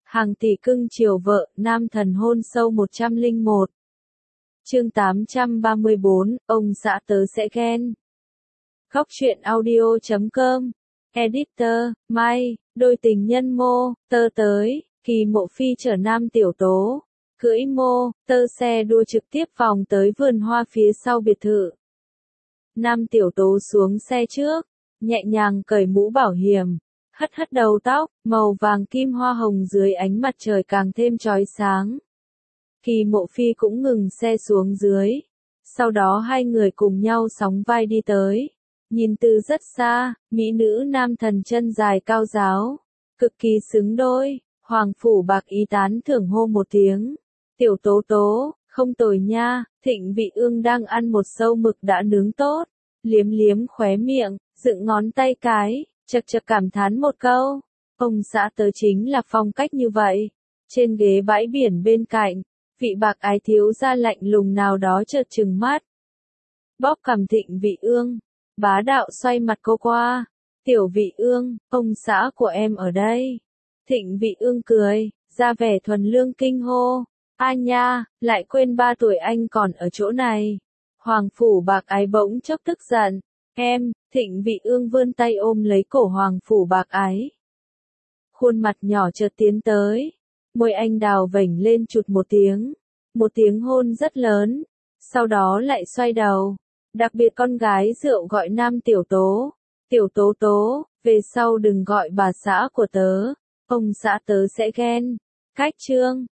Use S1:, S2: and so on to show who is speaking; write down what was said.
S1: Hàng tỷ cưng chiều vợ, nam thần hôn sâu 101. Chương 834, ông xã tớ sẽ ghen. Góc truyện audio.com. Editor, Mai, đôi tình nhân Mô, Tơ tới, Kỳ Mộ Phi chở Nam Tiểu Tố, cưỡi Mô, Tơ xe đua trực tiếp vòng tới vườn hoa phía sau biệt thự. Nam Tiểu Tố xuống xe trước, nhẹ nhàng cởi mũ bảo hiểm, hất đầu tóc, màu vàng kim hoa hồng dưới ánh mặt trời càng thêm chói sáng. Kỳ Mộ Phi cũng ngừng xe xuống dưới. Sau đó hai người cùng nhau sóng vai đi tới. Nhìn từ rất xa, mỹ nữ nam thần chân dài cao ráo, cực kỳ xứng đôi. Hoàng Phủ Bạc Ý tán thưởng hô một tiếng. Tiểu Tố Tố, không tồi nha. Thịnh Vị Ương đang ăn một sâu mực đã nướng tốt, liếm liếm khóe miệng, dựng ngón tay cái, chật cảm thán một câu. Ông xã tớ chính là phong cách như vậy. Trên ghế bãi biển bên cạnh, vị bạc ái thiếu gia lạnh lùng nào đó chợt trừng mắt. Bóp cằm Thịnh Vị Ương, bá đạo xoay mặt cô qua. Tiểu Vị Ương, ông xã của em ở đây. Thịnh Vị Ương cười, ra vẻ thuần lương kinh hô. Ai nha, lại quên 3 tuổi anh còn ở chỗ này. Hoàng Phủ Bạc Ái bỗng chốc tức giận. Em, Thịnh Vị Ương vươn tay ôm lấy cổ Hoàng Phủ Bạc Ái. Khuôn mặt nhỏ chợt tiến tới. Môi anh đào vểnh lên chụt một tiếng hôn rất lớn, sau đó lại xoay đầu. Đặc biệt con gái rượu gọi Nam Tiểu Tố, Tiểu Tố Tố, về sau đừng gọi bà xã của tớ, ông xã tớ sẽ ghen. Cách chương